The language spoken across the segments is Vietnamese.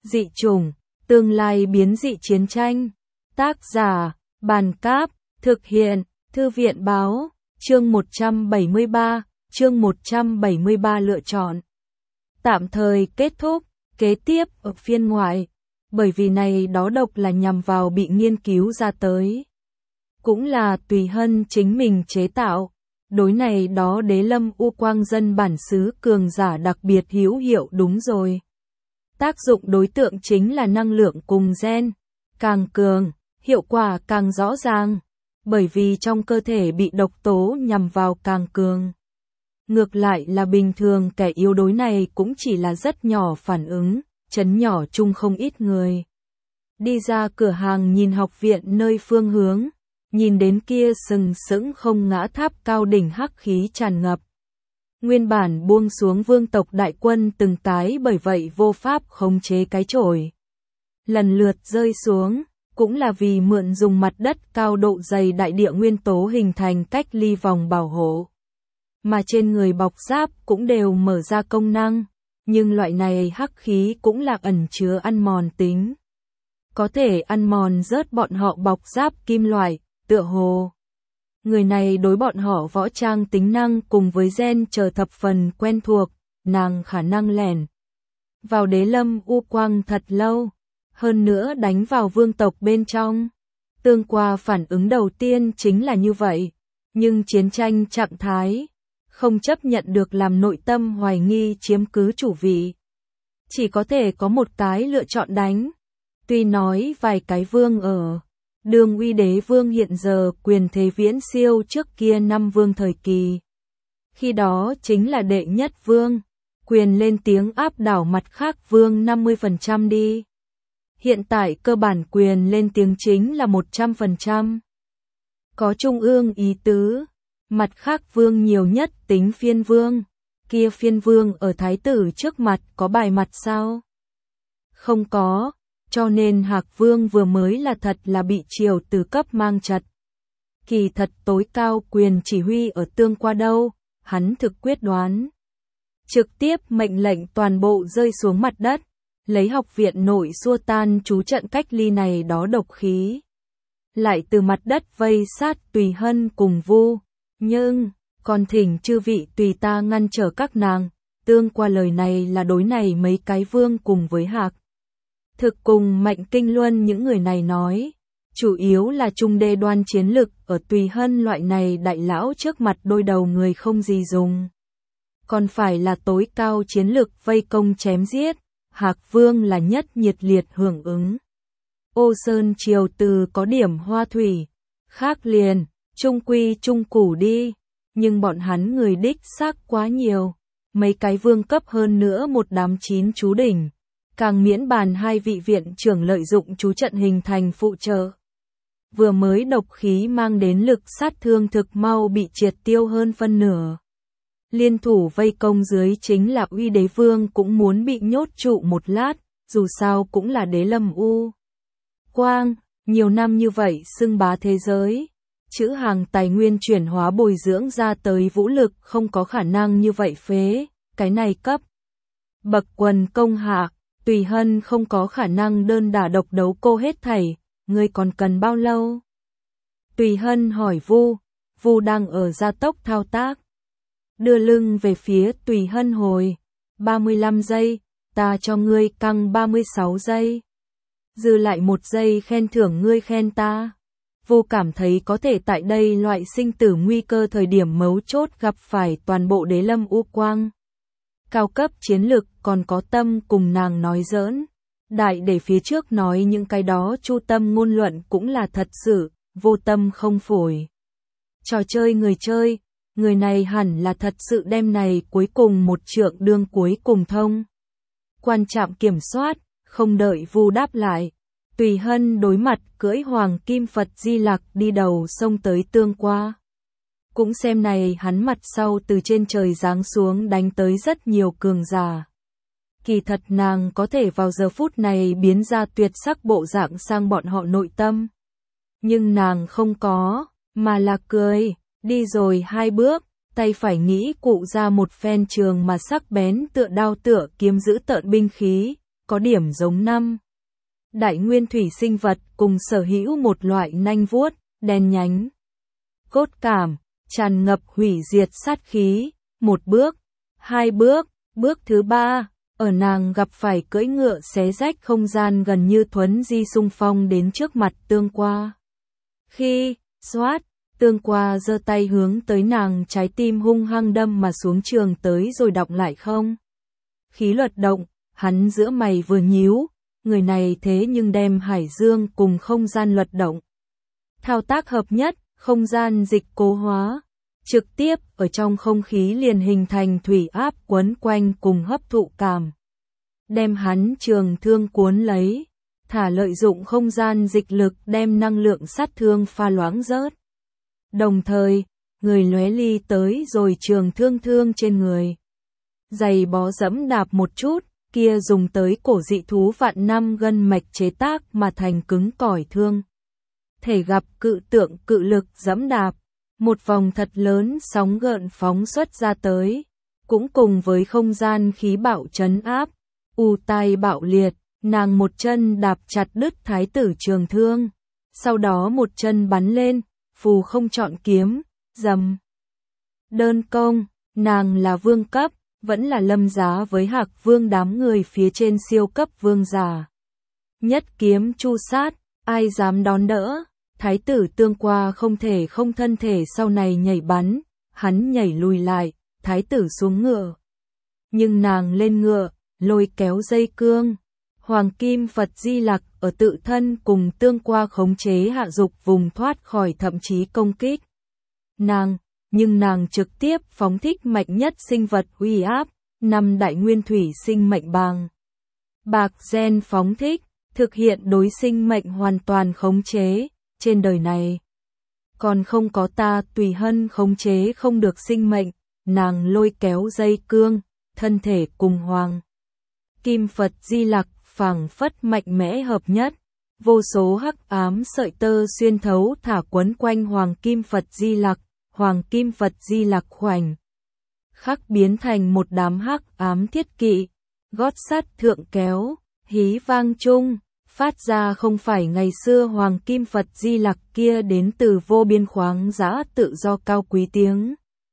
Dị chủng, tương lai biến dị chiến tranh. Tác giả, Bàn Cáp, thực hiện, Thư viện Báo, chương 173 lựa chọn. Tạm thời kết thúc, kế tiếp ở phiên ngoại, bởi vì này đó độc là nhằm vào bị nghiên cứu ra tới. Cũng là Tùy Hân chính mình chế tạo, đối này đó Đế Lâm U Quang dân bản xứ cường giả đặc biệt hữu hiệu đúng rồi. Tác dụng đối tượng chính là năng lượng cùng gen, càng cường, hiệu quả càng rõ ràng, bởi vì trong cơ thể bị độc tố nhằm vào càng cường. Ngược lại là bình thường kẻ yếu đối này cũng chỉ là rất nhỏ phản ứng, chấn nhỏ chung không ít người. Đi ra cửa hàng nhìn học viện nơi phương hướng, nhìn đến kia sừng sững không ngã tháp cao đỉnh hắc khí tràn ngập. Nguyên bản buông xuống vương tộc đại quân từng tái bởi vậy vô pháp khống chế cái chổi. Lần lượt rơi xuống, cũng là vì mượn dùng mặt đất cao độ dày đại địa nguyên tố hình thành cách ly vòng bảo hộ. Mà trên người bọc giáp cũng đều mở ra công năng, nhưng loại này hắc khí cũng là ẩn chứa ăn mòn tính. Có thể ăn mòn rớt bọn họ bọc giáp kim loại, tựa hồ. Người này đối bọn họ võ trang tính năng cùng với gen chờ thập phần quen thuộc, nàng khả năng lẻn vào Đế Lâm U Quang thật lâu, hơn nữa đánh vào vương tộc bên trong. Tương qua phản ứng đầu tiên chính là như vậy, nhưng chiến tranh trạng thái không chấp nhận được làm nội tâm hoài nghi chiếm cứ chủ vị. Chỉ có thể có một cái lựa chọn đánh. Tuy nói vài cái vương ở Đường Uy Đế Vương hiện giờ quyền thế viễn siêu trước kia năm vương thời kỳ. Khi đó chính là đệ nhất vương, quyền lên tiếng áp đảo mặt khác vương 50% đi. Hiện tại cơ bản quyền lên tiếng chính là 100%. Có trung ương ý tứ, mặt khác vương nhiều nhất tính phiên vương, kia phiên vương ở thái tử trước mặt có bài mặt sao? Không có. Cho nên Hạc Vương vừa mới là thật là bị triều từ cấp mang chặt. Kỳ thật tối cao quyền chỉ huy ở tương qua đâu, hắn thực quyết đoán. Trực tiếp mệnh lệnh toàn bộ rơi xuống mặt đất, lấy học viện nội xua tan chú trận cách ly này đó độc khí. Lại từ mặt đất vây sát Tùy Hân cùng Vu, nhưng, còn thỉnh chư vị tùy ta ngăn trở các nàng, tương qua lời này là đối này mấy cái vương cùng với Hạc. Thực cùng Mạnh Kinh Luân những người này nói, chủ yếu là trung đê đoan chiến lực ở Tùy Hân loại này đại lão trước mặt đôi đầu người không gì dùng. Còn phải là tối cao chiến lực vây công chém giết, Hạc Vương là nhất nhiệt liệt hưởng ứng. Ô Sơn triều từ có điểm hoa thủy, khác liền, trung quy trung củ đi, nhưng bọn hắn người đích xác quá nhiều, mấy cái vương cấp hơn nữa một đám chín chú đỉnh. Càng miễn bàn hai vị viện trưởng lợi dụng chú trận hình thành phụ trợ. Vừa mới độc khí mang đến lực sát thương thực mau bị triệt tiêu hơn phân nửa. Liên thủ vây công dưới chính là Uy Đế Vương cũng muốn bị nhốt trụ một lát, dù sao cũng là Đế Lâm U Quang, nhiều năm như vậy xưng bá thế giới. Chữ hàng tài nguyên chuyển hóa bồi dưỡng ra tới vũ lực không có khả năng như vậy phế, cái này cấp. Bậc quần công hạ. Tùy Hân không có khả năng đơn đả độc đấu cô hết thảy, ngươi còn cần bao lâu? Tùy Hân hỏi Vu đang ở gia tốc thao tác. Đưa lưng về phía Tùy Hân hồi, 35 giây, ta cho ngươi căng 36 giây. Dư lại 1 giây khen thưởng ngươi khen ta. Vu cảm thấy có thể tại đây loại sinh tử nguy cơ thời điểm mấu chốt gặp phải toàn bộ Đế Lâm U Quang. Cao cấp chiến lực còn có tâm cùng nàng nói giỡn. Đại để phía trước nói những cái đó chu tâm ngôn luận cũng là thật sự, vô tâm không phổi. Trò chơi, người này hẳn là thật sự đem này cuối cùng một trượng đương cuối cùng thông. Quan trạm kiểm soát, không đợi Vu đáp lại. Tùy Hân đối mặt cưỡi Hoàng Kim Phật Di Lặc đi đầu sông tới tương qua. Cũng xem này hắn mặt sau từ trên trời giáng xuống đánh tới rất nhiều cường giả. Kỳ thật nàng có thể vào giờ phút này biến ra tuyệt sắc bộ dạng sang bọn họ nội tâm. Nhưng nàng không có, mà là cười, đi rồi 2 bước, tay phải nghĩ cụ ra một phen trường mà sắc bén tựa đao tựa kiếm giữ tợn binh khí, có điểm giống năm đại nguyên thủy sinh vật cùng sở hữu một loại nanh vuốt, đen nhánh. Cốt cảm, tràn ngập hủy diệt sát khí, một bước, hai bước, bước thứ ba, ở nàng gặp phải cưỡi ngựa xé rách không gian gần như thuấn di xung phong đến trước mặt Tương Qua. Khi, xoát, Tương Qua giơ tay hướng tới nàng trái tim hung hăng đâm mà xuống trường tới rồi đọng lại không. Khí luật động, hắn giữa mày vừa nhíu, người này thế nhưng đem hải dương cùng không gian luật động. Thao tác hợp nhất, không gian dịch cố hóa, trực tiếp ở trong không khí liền hình thành thủy áp quấn quanh cùng hấp thụ cảm. Đem hắn trường thương cuốn lấy, thả lợi dụng không gian dịch lực đem năng lượng sát thương pha loãng rớt. Đồng thời, người lóe ly tới rồi trường thương trên người. Giày bó dẫm đạp một chút, kia dùng tới cổ dị thú vạn năm gân mạch chế tác mà thành cứng cỏi thương. Thể gặp cự tượng cự lực dẫm đạp, một vòng thật lớn sóng gợn phóng xuất ra tới, cũng cùng với không gian khí bạo trấn áp, tai bạo liệt, nàng một chân đạp chặt đứt thái tử trường thương, sau đó một chân bắn lên, phù không chọn kiếm, dầm. Đơn công, nàng là vương cấp, vẫn là lâm giá với Hạc Vương đám người phía trên siêu cấp vương giả. Nhất kiếm chu sát, ai dám đón đỡ, thái tử Tương Qua không thể không thân thể sau này nhảy bắn, hắn nhảy lùi lại, thái tử xuống ngựa. Nhưng nàng lên ngựa, lôi kéo dây cương. Hoàng Kim Phật Di Lặc ở tự thân cùng Tương Qua khống chế hạ dục vùng thoát khỏi thậm chí công kích. Nhưng nàng trực tiếp phóng thích mạnh nhất sinh vật uy áp, năm đại nguyên thủy sinh mệnh bàng. Bạc gen phóng thích, thực hiện đối sinh mệnh hoàn toàn khống chế, trên đời này. Còn không có ta tùy hân khống chế không được sinh mệnh, nàng lôi kéo dây cương, thân thể cùng Hoàng Kim Phật Di Lặc phảng phất mạnh mẽ hợp nhất, vô số hắc ám sợi tơ xuyên thấu thả quấn quanh Hoàng Kim Phật Di Lặc, Hoàng Kim Phật Di Lặc khoảnh khắc biến thành một đám hắc ám thiết kỵ, gót sắt thượng kéo, hí vang chung, phát ra không phải ngày xưa Hoàng Kim Phật Di Lặc kia đến từ vô biên khoáng dã tự do cao quý tiếng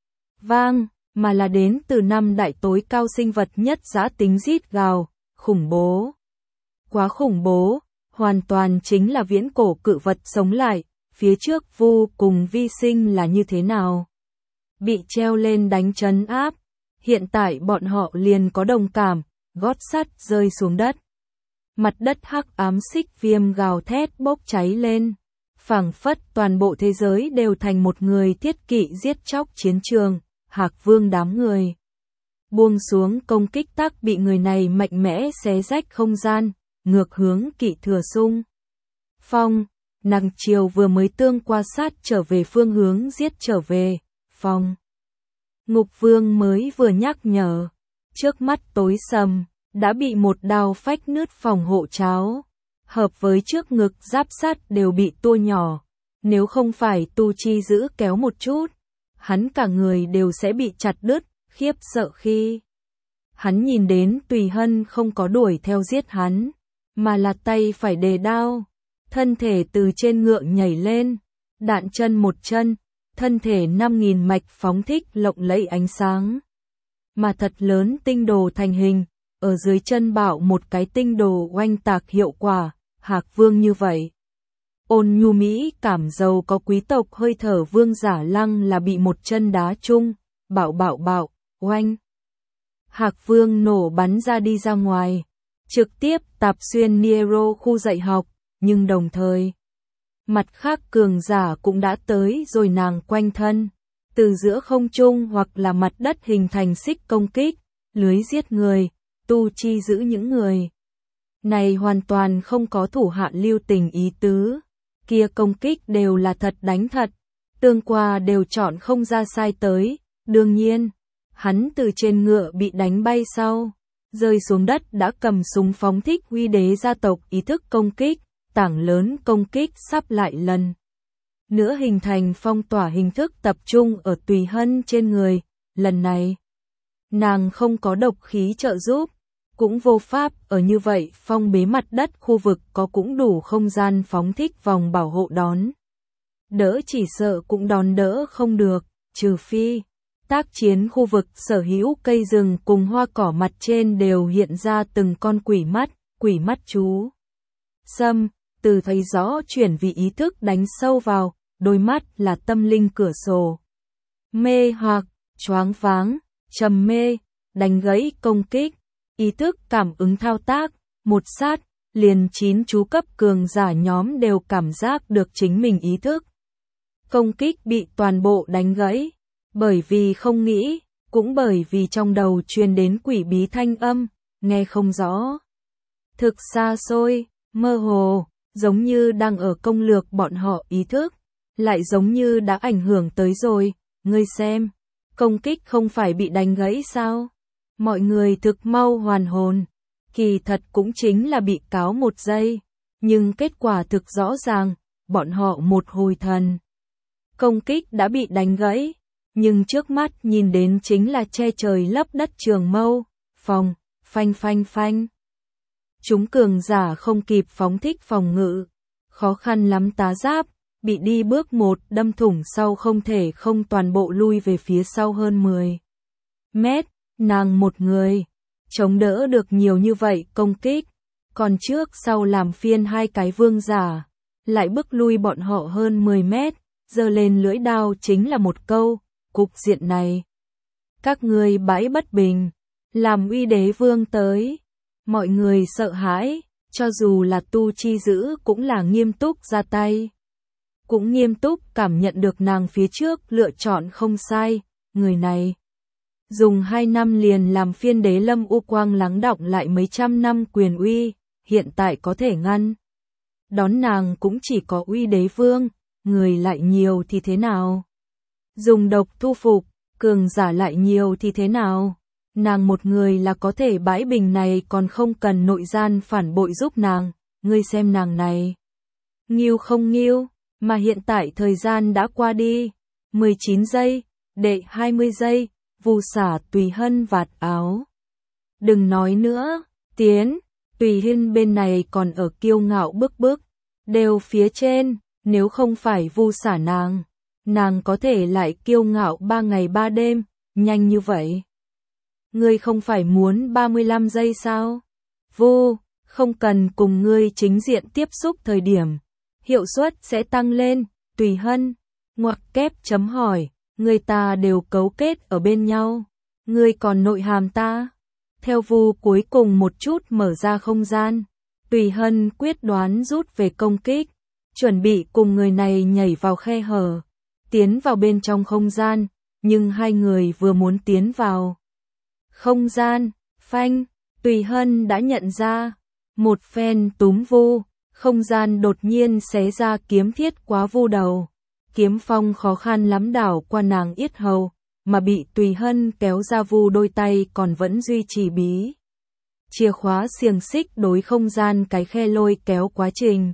vang, mà là đến từ năm đại tối cao sinh vật nhất dã tính rít gào, khủng bố. Quá khủng bố, hoàn toàn chính là viễn cổ cự vật sống lại, phía trước vu cùng vi sinh là như thế nào? Bị treo lên đánh trấn áp, hiện tại bọn họ liền có đồng cảm, gót sắt rơi xuống đất. Mặt đất hắc ám xích viêm gào thét bốc cháy lên, phảng phất toàn bộ thế giới đều thành một người thiết kỵ giết chóc chiến trường, Hạc Vương đám người. Buông xuống công kích tác bị người này mạnh mẽ xé rách không gian, ngược hướng kỵ thừa sung. Phong, nàng chiều vừa mới Tương Qua sát trở về phương hướng giết trở về, phong. Ngục Vương mới vừa nhắc nhở, trước mắt tối sầm, đã bị một đao phách nứt phòng hộ cháo, hợp với trước ngực giáp sắt đều bị tua nhỏ, nếu không phải tu chi giữ kéo một chút, hắn cả người đều sẽ bị chặt đứt, khiếp sợ khi hắn nhìn đến Tùy Hân không có đuổi theo giết hắn, mà là tay phải đề đao, thân thể từ trên ngựa nhảy lên, đạn chân một chân, thân thể 5.000 mạch phóng thích lộng lẫy ánh sáng. Mà thật lớn tinh đồ thành hình, ở dưới chân bạo một cái tinh đồ oanh tạc hiệu quả, Hạc Vương như vậy. Ôn nhu mỹ cảm giàu có quý tộc hơi thở vương giả lăng là bị một chân đá chung, bạo, oanh. Hạc Vương nổ bắn ra ra ngoài, trực tiếp tạp xuyên Niero khu dạy học, nhưng đồng thời, mặt khác cường giả cũng đã tới rồi nàng quanh thân, từ giữa không trung hoặc là mặt đất hình thành xích công kích, lưới giết người, tu chi giữ những người. Này hoàn toàn không có thủ hạ lưu tình ý tứ, kia công kích đều là thật đánh thật, Tương Qua đều chọn không ra sai tới, đương nhiên, hắn từ trên ngựa bị đánh bay sau, rơi xuống đất đã cầm súng phóng thích Huy Đế gia tộc ý thức công kích, tảng lớn công kích sắp lại lần nữa hình thành phong tỏa hình thức tập trung ở Tùy Hân trên người, lần này nàng không có độc khí trợ giúp, cũng vô pháp ở như vậy phong bế mặt đất khu vực có cũng đủ không gian phóng thích vòng bảo hộ đón. Đỡ chỉ sợ cũng đón đỡ không được, trừ phi tác chiến khu vực sở hữu cây rừng cùng hoa cỏ mặt trên đều hiện ra từng con quỷ mắt chú. Sâm, từ thấy rõ chuyển vị ý thức đánh sâu vào, đôi mắt là tâm linh cửa sổ. Mê hoặc, choáng váng, trầm mê, đánh gãy công kích, ý thức cảm ứng thao tác, một sát, liền 9 chú cấp cường giả nhóm đều cảm giác được chính mình ý thức. Công kích bị toàn bộ đánh gãy, bởi vì không nghĩ, cũng bởi vì trong đầu truyền đến quỷ bí thanh âm, nghe không rõ. Thực xa xôi, mơ hồ, giống như đang ở công lược bọn họ ý thức, lại giống như đã ảnh hưởng tới rồi, ngươi xem, công kích không phải bị đánh gãy sao? Mọi người thực mau hoàn hồn, kỳ thật cũng chính là bị cáo một giây, nhưng kết quả thực rõ ràng, bọn họ một hồi thần. Công kích đã bị đánh gãy, nhưng trước mắt nhìn đến chính là che trời lấp đất trường mâu, phòng, phanh. Chúng cường giả không kịp phóng thích phòng ngự, khó khăn lắm tá giáp, bị đi bước một đâm thủng sau không thể không toàn bộ lui về phía sau hơn 10 mét, nàng một người, chống đỡ được nhiều như vậy công kích, còn trước sau làm phiên hai cái vương giả, lại bước lui bọn họ hơn 10 mét, giơ lên lưỡi đao chính là một câu, cục diện này. Các ngươi bãi bất bình, làm uy đế vương tới. Mọi người sợ hãi, cho dù là tu chi dữ cũng là nghiêm túc ra tay. Cũng nghiêm túc cảm nhận được nàng phía trước lựa chọn không sai, người này. Dùng 2 năm liền làm phiên đế Lâm U Quang lắng đọng lại mấy trăm năm quyền uy, hiện tại có thể ngăn. Đón nàng cũng chỉ có uy đế vương, người lại nhiều thì thế nào? Dùng độc thu phục, cường giả lại nhiều thì thế nào? Nàng một người là có thể bãi bình này còn không cần nội gian phản bội giúp nàng, ngươi xem nàng này. Nghiêu không nghiêu, mà hiện tại thời gian đã qua đi, 19 giây, đệ 20 giây, Vu xả Tùy Hân vạt áo. Đừng nói nữa, tiến, Tùy Hân bên này còn ở kiêu ngạo bức, đều phía trên, nếu không phải vu xả nàng có thể lại kiêu ngạo 3 ngày 3 đêm, nhanh như vậy. Ngươi không phải muốn 35 giây sao? Vu, không cần cùng ngươi chính diện tiếp xúc thời điểm, hiệu suất sẽ tăng lên, Tùy Hân, ngoặc kép chấm hỏi, người ta đều cấu kết ở bên nhau, ngươi còn nội hàm ta. Theo Vu cuối cùng một chút mở ra không gian, Tùy Hân quyết đoán rút về công kích, chuẩn bị cùng người này nhảy vào khe hở, tiến vào bên trong không gian, nhưng hai người vừa muốn tiến vào không gian, phanh, Tùy Hân đã nhận ra, một phen túm Vu, không gian đột nhiên xé ra kiếm thiết quá Vu đầu, kiếm phong khó khăn lắm đảo qua nàng yết hầu, mà bị Tùy Hân kéo ra Vu đôi tay còn vẫn duy trì bí. Chìa khóa xiềng xích đối không gian cái khe lôi kéo quá trình.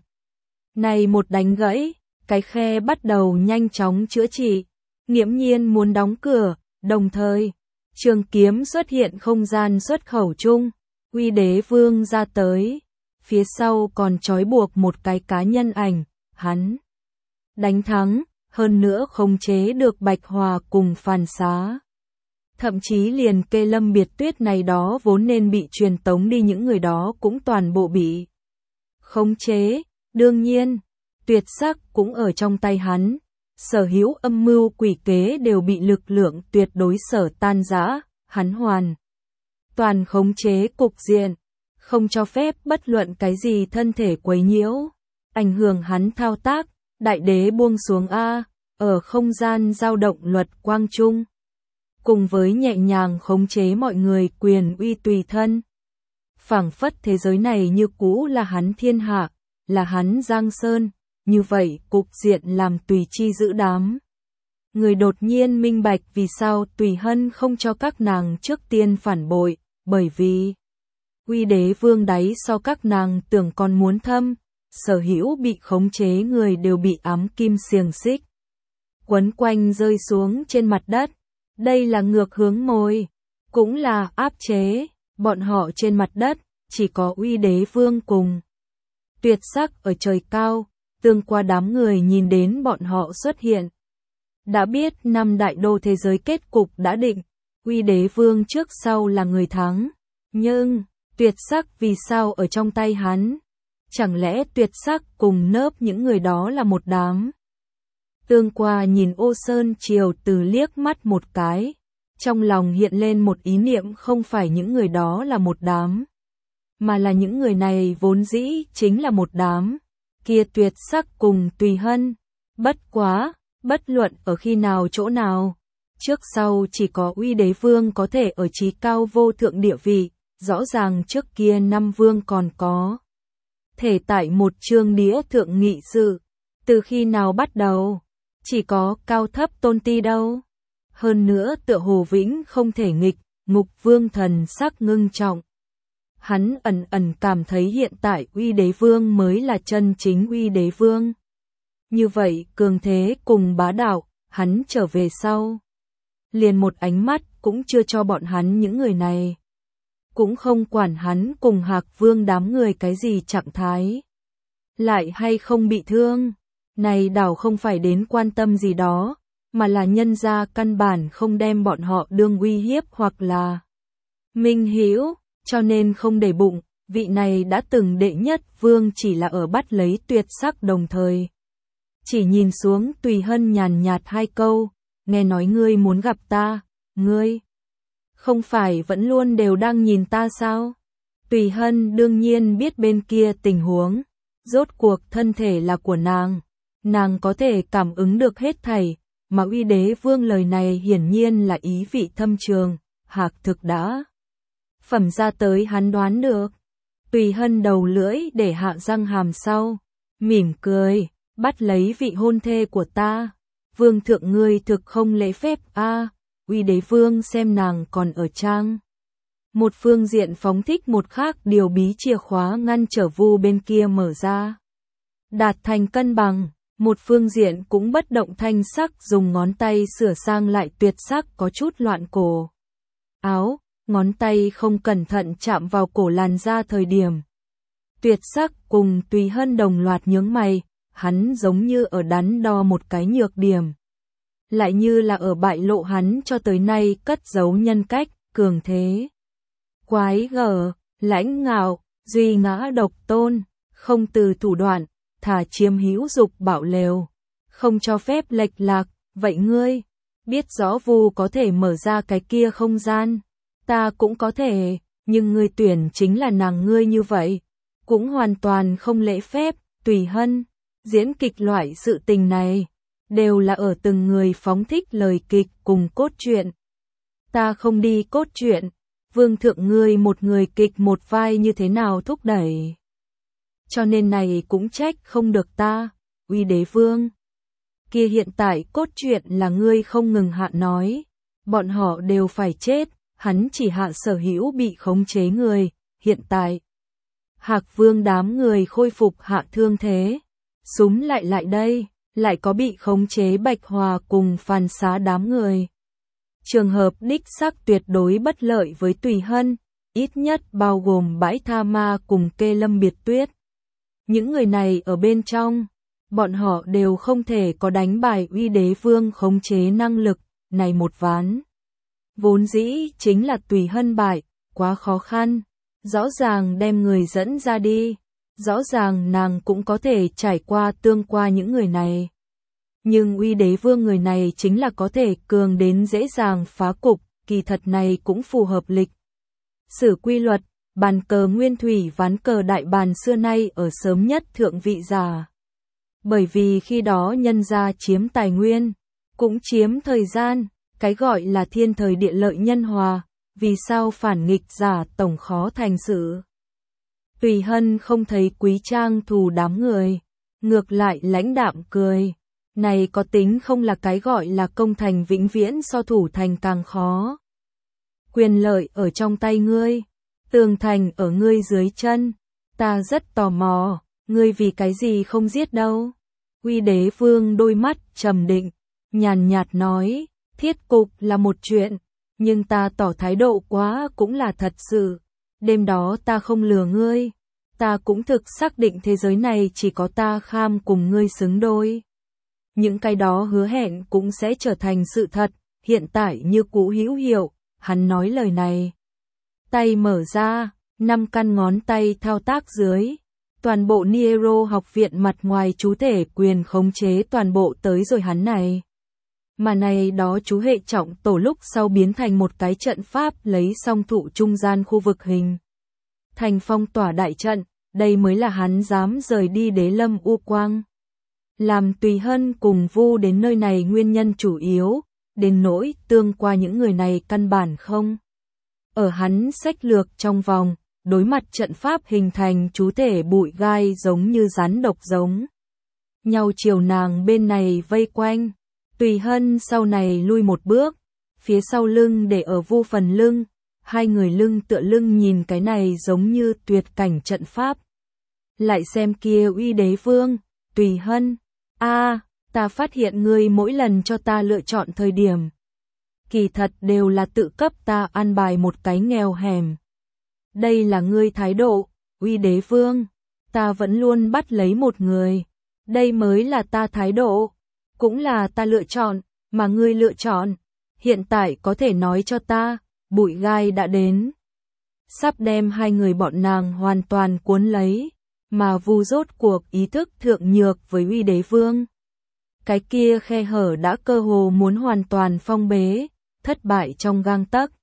Này một đánh gãy, cái khe bắt đầu nhanh chóng chữa trị, nghiễm nhiên muốn đóng cửa, đồng thời, trường kiếm xuất hiện không gian xuất khẩu chung, uy đế vương ra tới, phía sau còn trói buộc một cái cá nhân ảnh, hắn đánh thắng, hơn nữa khống chế được Bạch Hòa cùng Phàn Xá. Thậm chí liền Kê Lâm Biệt Tuyết này đó vốn nên bị truyền tống đi những người đó cũng toàn bộ bị khống chế, đương nhiên, tuyệt sắc cũng ở trong tay hắn, sở hữu âm mưu quỷ kế đều bị lực lượng tuyệt đối sở tan rã, hắn hoàn toàn khống chế cục diện, không cho phép bất luận cái gì thân thể quấy nhiễu, ảnh hưởng hắn thao tác, đại đế buông xuống A, ở không gian dao động luật quang trung. Cùng với nhẹ nhàng khống chế mọi người quyền uy tùy thân. Phảng phất thế giới này như cũ là hắn thiên hạ, là hắn giang sơn, như vậy cục diện làm Tùy Chi giữ đám. Người đột nhiên minh bạch vì sao Tùy Hân không cho các nàng trước tiên phản bội, bởi vì uy đế vương đáy so các nàng tưởng còn muốn thâm, sở hữu bị khống chế người đều bị ám kim xiềng xích quấn quanh rơi xuống trên mặt đất. Đây là ngược hướng mồi, cũng là áp chế, Bọn họ trên mặt đất, chỉ có Uy Đế Vương cùng Tuyệt Sắc ở trời cao, tương qua đám người nhìn đến bọn họ xuất hiện. Đã biết năm đại đô thế giới kết cục đã định, Uy Đế Vương trước sau là người thắng, nhưng Tuyệt Sắc vì sao ở trong tay hắn? Chẳng lẽ Tuyệt Sắc cùng nớp những người đó là một đám? Tương qua nhìn Ô Sơn Triều Từ liếc mắt một cái, trong lòng hiện lên một ý niệm, không phải những người đó là một đám, mà là những người này vốn dĩ chính là một đám. Kia Tuyệt Sắc cùng Tùy Hân, bất quá, bất luận ở khi nào chỗ nào, trước sau chỉ có Uy Đế Vương có thể ở trí cao vô thượng địa vị, rõ ràng trước kia năm vương còn có thể tại một chương đĩa thượng nghị sự, từ khi nào bắt đầu, chỉ có cao thấp tôn ti đâu. Hơn nữa tựa hồ vĩnh không thể nghịch, Ngục Vương thần sắc ngưng trọng. Hắn ẩn ẩn cảm thấy hiện tại Uy Đế Vương mới là chân chính Uy Đế Vương. Như vậy cường thế cùng bá đạo, hắn trở về sau, liền một ánh mắt cũng chưa cho bọn hắn những người này. Cũng không quản hắn cùng Hạc Vương đám người cái gì trạng thái, lại hay không bị thương, này đảo không phải đến quan tâm gì đó, mà là nhân ra căn bản không đem bọn họ đương uy hiếp hoặc là minh hữu, cho nên không để bụng. Vị này đã từng đệ nhất vương chỉ là ở bắt lấy Tuyệt Sắc đồng thời chỉ nhìn xuống Tùy Hân nhàn nhạt hai câu, nghe nói ngươi muốn gặp ta, ngươi không phải vẫn luôn đều đang nhìn ta sao? Tùy Hân đương nhiên biết bên kia tình huống, rốt cuộc thân thể là của nàng có thể cảm ứng được hết thảy, mà Uy Đế Vương lời này hiển nhiên là ý vị thâm trường, Hạc thực đã phẩm ra tới hắn đoán được. Tùy Hân đầu lưỡi để hạ răng hàm sau, mỉm cười, bắt lấy vị hôn thê của ta, Vương thượng ngươi thực không lễ phép a. Uy Đế Vương xem nàng còn ở trang một phương diện phóng thích một khác điều bí chìa khóa ngăn trở Vu bên kia mở ra, đạt thành cân bằng. Một phương diện cũng bất động thanh sắc dùng ngón tay sửa sang lại Tuyệt Sắc có chút loạn cổ áo, ngón tay không cẩn thận chạm vào cổ làn da thời điểm. Tuyệt Sắc cùng Tùy Hân đồng loạt nhướng mày, hắn giống như ở đắn đo một cái nhược điểm, lại như là ở bại lộ hắn cho tới nay cất giấu nhân cách, cường thế, quái gở, lãnh ngạo, duy ngã độc tôn, không từ thủ đoạn, thả chiếm hữu dục bạo lều, không cho phép lệch lạc. Vậy ngươi biết rõ Vu có thể mở ra cái kia không gian, ta cũng có thể, nhưng ngươi tuyển chính là nàng ngươi như vậy, cũng hoàn toàn không lễ phép. Tùy Hân, diễn kịch loại sự tình này đều là ở từng người phóng thích lời kịch cùng cốt truyện. Ta không đi cốt truyện, Vương thượng ngươi một người kịch một vai như thế nào thúc đẩy. Cho nên này cũng trách không được ta, Uy Đế Vương. Kia hiện tại cốt truyện là ngươi không ngừng hạ nói, bọn họ đều phải chết, hắn chỉ hạ sở hữu bị khống chế người, hiện tại Hạc Vương đám người khôi phục hạ thương thế, súng lại đây, lại có bị khống chế Bạch Hòa cùng Phàn Xá đám người. Trường hợp đích xác tuyệt đối bất lợi với Tùy Hân, ít nhất bao gồm Bãi Tha Ma cùng Kê Lâm Biệt Tuyết. Những người này ở bên trong, bọn họ đều không thể có đánh bại Uy Đế Vương khống chế năng lực, này một ván. Vốn dĩ chính là Tùy Hân bại, quá khó khăn, rõ ràng đem người dẫn ra đi, rõ ràng nàng cũng có thể trải qua tương qua những người này. Nhưng Uy Đế Vương người này chính là có thể cường đến dễ dàng phá cục, kỳ thật này cũng phù hợp lịch sử quy luật. Bàn cờ nguyên thủy ván cờ đại bàn xưa nay ở sớm nhất thượng vị giả. Bởi vì khi đó nhân gia chiếm tài nguyên, cũng chiếm thời gian, cái gọi là thiên thời địa lợi nhân hòa, vì sao phản nghịch giả tổng khó thành sự. Tùy Hân không thấy Quý Trang thù đám người, ngược lại lãnh đạm cười, này có tính không là cái gọi là công thành vĩnh viễn so thủ thành càng khó. Quyền lợi ở trong tay ngươi, tường thành ở ngươi dưới chân, ta rất tò mò, ngươi vì cái gì không giết đâu. Uy Đế Vương đôi mắt trầm định, nhàn nhạt nói, thiết cục là một chuyện, nhưng ta tỏ thái độ quá cũng là thật sự, Đêm đó ta không lừa ngươi, ta cũng thực xác định thế giới này chỉ có ta Kham cùng ngươi xứng đôi. Những cái đó hứa hẹn cũng sẽ trở thành sự thật, hiện tại như cũ hữu hiệu, hắn nói lời này. Tay mở ra, 5 căn ngón tay thao tác dưới. Toàn bộ Niero học viện mặt ngoài chú thể quyền khống chế toàn bộ tới rồi hắn này. Mà này đó chú hệ trọng tổ lúc sau biến thành một cái trận pháp lấy song thụ trung gian khu vực hình. Thành phong tỏa đại trận, đây mới là hắn dám rời đi Đế Lâm U Quang. Làm Tùy Hân cùng Vu đến nơi này nguyên nhân chủ yếu, đến nỗi tương qua những người này căn bản không. Ở hắn sách lược trong vòng, đối mặt trận pháp hình thành chú thể bụi gai giống như rắn độc giống. Nhau chiều nàng bên này vây quanh, Tùy Hân sau này lui một bước, phía sau lưng để ở Vu phần lưng, hai người lưng tựa lưng nhìn cái này giống như tuyệt cảnh trận pháp. Lại xem kia Uy Đế Vương, Tùy Hân, ta phát hiện ngươi mỗi lần cho ta lựa chọn thời điểm. Kỳ thật đều là tự cấp ta an bài một cái nghèo hẻm. Đây là ngươi thái độ, Uy Đế Vương, ta vẫn luôn bắt lấy một người. Đây mới là ta thái độ, cũng là ta lựa chọn, mà ngươi lựa chọn. Hiện tại có thể nói cho ta, bụi gai đã đến. Sắp đem hai người bọn nàng hoàn toàn cuốn lấy, mà Vu rốt cuộc ý thức thượng nhược với Uy Đế Vương. Cái kia khe hở đã cơ hồ muốn hoàn toàn phong bế, thất bại trong gang tấc.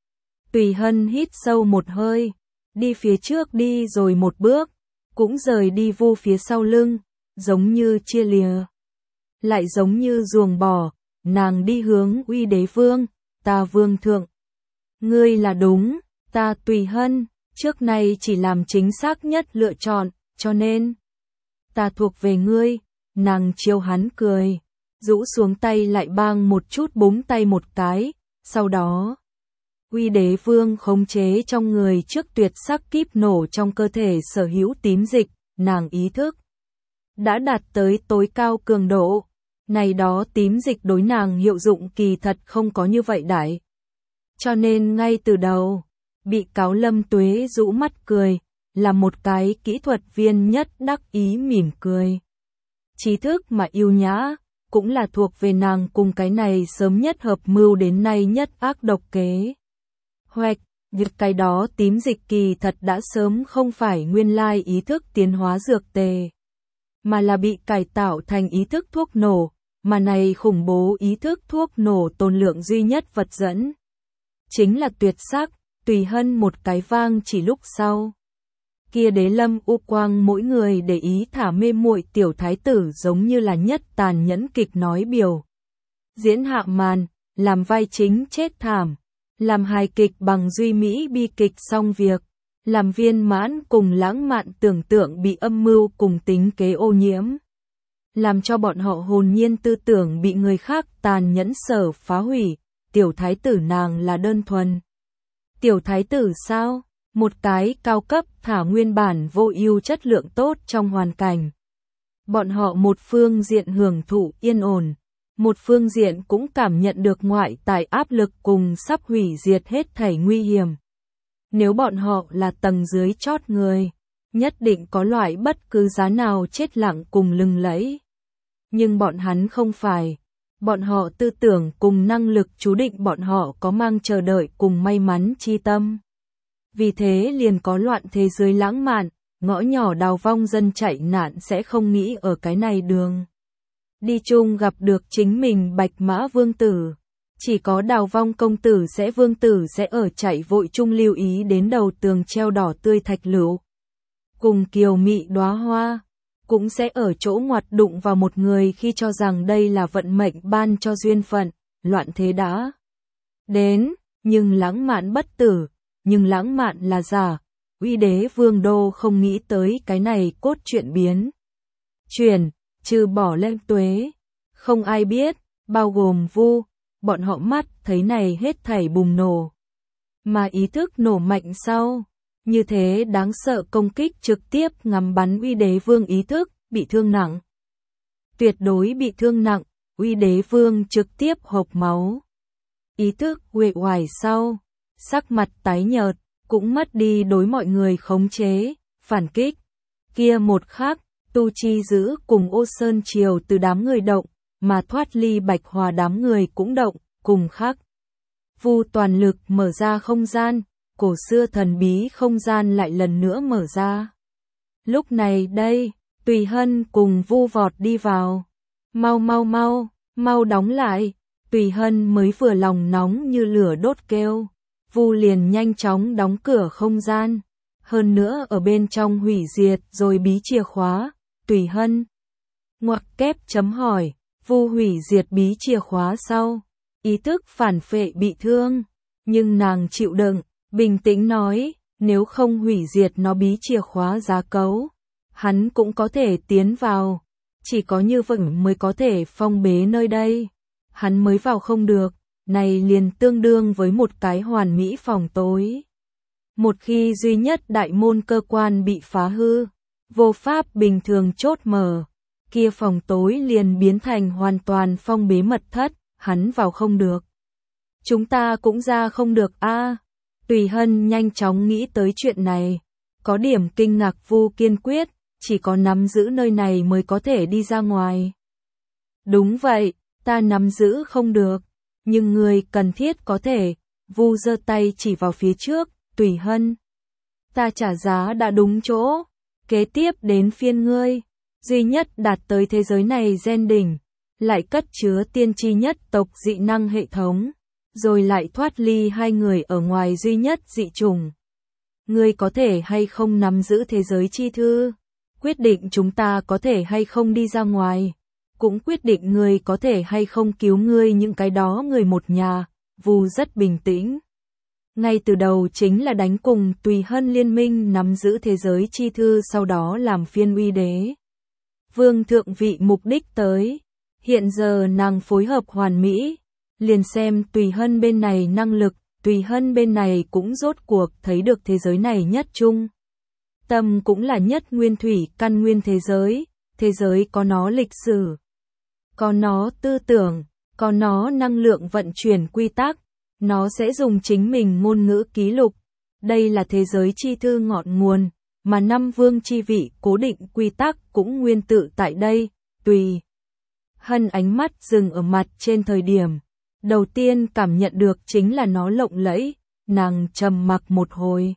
Tùy Hân hít sâu một hơi, đi phía trước đi rồi một bước, cũng rời đi Vu phía sau lưng, giống như chia lìa. Lại giống như ruồng bỏ, nàng đi hướng Uy Đế Vương, ta Vương thượng. Ngươi là đúng, ta Tùy Hân, trước nay chỉ làm chính xác nhất lựa chọn, cho nên ta thuộc về ngươi. Nàng chiều hắn cười, rũ xuống tay lại bang một chút búng tay một cái, sau đó Uy Đế Vương khống chế trong người trước tuyệt sắc kíp nổ trong cơ thể sở hữu tím dịch, nàng ý thức đã đạt tới tối cao cường độ. Này đó tím dịch đối nàng hiệu dụng kỳ thật không có như vậy đại. Cho nên ngay từ đầu, bị cáo Lâm Tuế rũ mắt cười, là một cái kỹ thuật viên nhất đắc ý mỉm cười. Trí thức mà yêu nhã, cũng là thuộc về nàng cùng cái này sớm nhất hợp mưu đến nay nhất ác độc kế. Hoạch, việc cái đó tím dịch kỳ thật đã sớm không phải nguyên lai ý thức tiến hóa dược tề, mà là bị cải tạo thành ý thức thuốc nổ, mà này khủng bố ý thức thuốc nổ tồn lượng duy nhất vật dẫn. Chính là tuyệt sắc, Tùy Hân một cái vang chỉ lúc sau. Kia Đế Lâm U Quang mỗi người để ý thả mê muội tiểu thái tử giống như là nhất tàn nhẫn kịch nói biểu. Diễn hạ màn, làm vai chính chết thảm, làm hài kịch bằng duy mỹ bi kịch xong việc, làm viên mãn cùng lãng mạn tưởng tượng bị âm mưu cùng tính kế ô nhiễm. Làm cho bọn họ hồn nhiên tư tưởng bị người khác tàn nhẫn sở phá hủy, tiểu thái tử nàng là đơn thuần. Tiểu thái tử sao? Một cái cao cấp thả nguyên bản vô ưu chất lượng tốt trong hoàn cảnh. Bọn họ một phương diện hưởng thụ yên ổn, một phương diện cũng cảm nhận được ngoại tại áp lực cùng sắp hủy diệt hết thảy nguy hiểm. Nếu bọn họ là tầng dưới chót người, nhất định có loại bất cứ giá nào chết lặng cùng lừng lẫy. Nhưng bọn hắn không phải. Bọn họ tư tưởng cùng năng lực chú định bọn họ có mang chờ đợi cùng may mắn chi tâm. Vì thế liền có loạn thế giới lãng mạn, ngõ nhỏ đào vong dân chạy nạn sẽ không nghĩ ở cái này đường. Đi chung gặp được chính mình Bạch Mã Vương Tử. Chỉ có đào vong Vương Tử sẽ ở chạy vội chung lưu ý đến đầu tường treo đỏ tươi thạch lựu. Cùng kiều mị đóa hoa, cũng sẽ ở chỗ ngoặt đụng vào một người khi cho rằng đây là vận mệnh ban cho duyên phận, loạn thế đã đến, nhưng lãng mạn bất tử. Nhưng lãng mạn là giả, Uy Đế Vương đô không nghĩ tới cái này cốt truyện biến. Chuyển, trừ bỏ Lâm Tuế, không ai biết, bao gồm Vu, bọn họ mắt thấy này hết thảy bùng nổ. Mà ý thức nổ mạnh sau, như thế đáng sợ công kích trực tiếp ngắm bắn Uy Đế Vương ý thức, bị thương nặng. Tuyệt đối bị thương nặng, Uy Đế Vương trực tiếp hộc máu. Ý thức uể oải sau. Sắc mặt tái nhợt, cũng mất đi đối mọi người khống chế, phản kích. Kia một khắc, Tu Chi Dữ cùng Ô Sơn Triều từ đám người động, mà thoát ly Bạch Hòa đám người cũng động, cùng khắc. Vu toàn lực mở ra không gian, cổ xưa thần bí không gian lại lần nữa mở ra. Lúc này đây, Tùy Hân cùng Vu vọt đi vào. Mau mau mau, mau đóng lại. Tùy Hân mới vừa lòng nóng như lửa đốt kêu. Vu liền nhanh chóng đóng cửa không gian. Hơn nữa ở bên trong hủy diệt rồi bí chìa khóa. Tùy Hân ngoặc kép chấm hỏi. Vu hủy diệt bí chìa khóa sau. Ý thức phản phệ bị thương. Nhưng nàng chịu đựng, bình tĩnh nói. Nếu không hủy diệt nó bí chìa khóa giá cấu, hắn cũng có thể tiến vào. Chỉ có như vậy mới có thể phong bế nơi đây. Hắn mới vào không được, này liền tương đương với một cái hoàn mỹ phòng tối. Một khi duy nhất đại môn cơ quan bị phá hư, vô pháp bình thường chốt mở, kia phòng tối liền biến thành hoàn toàn phong bế mật thất, hắn vào không được. Chúng ta cũng ra không được a. Tùy Hân nhanh chóng nghĩ tới chuyện này, có điểm kinh ngạc. Vu kiên quyết, chỉ có nắm giữ nơi này mới có thể đi ra ngoài. Đúng vậy, ta nắm giữ không được, nhưng người cần thiết có thể. Vu giơ tay chỉ vào phía trước. Tùy Hân, ta trả giá đã đúng chỗ, kế tiếp đến phiên ngươi. Duy nhất đạt tới thế giới này gen đỉnh, lại cất chứa tiên tri nhất tộc dị năng hệ thống, rồi lại thoát ly hai người ở ngoài duy nhất dị chủng. Ngươi có thể hay không nắm giữ thế giới chi thư, quyết định chúng ta có thể hay không đi ra ngoài, cũng quyết định ngươi có thể hay không cứu ngươi những cái đó người một nhà. Vu rất bình tĩnh. Ngay từ đầu chính là đánh cùng Tùy Hân liên minh nắm giữ thế giới chi thư, sau đó làm phiên uy đế vương thượng vị mục đích tới. Hiện giờ nàng phối hợp hoàn mỹ, liền xem Tùy Hân bên này năng lực, Tùy Hân bên này cũng rốt cuộc thấy được thế giới này nhất trung tâm cũng là nhất nguyên thủy căn nguyên thế giới có nó lịch sử, có nó tư tưởng, có nó năng lượng vận chuyển quy tắc, nó sẽ dùng chính mình ngôn ngữ ký lục. Đây là thế giới chi thư ngọn nguồn, mà năm vương chi vị cố định quy tắc cũng nguyên tự tại đây. Tùy Hân ánh mắt dừng ở mặt trên thời điểm đầu tiên cảm nhận được chính là nó lộng lẫy. Nàng trầm mặc một hồi,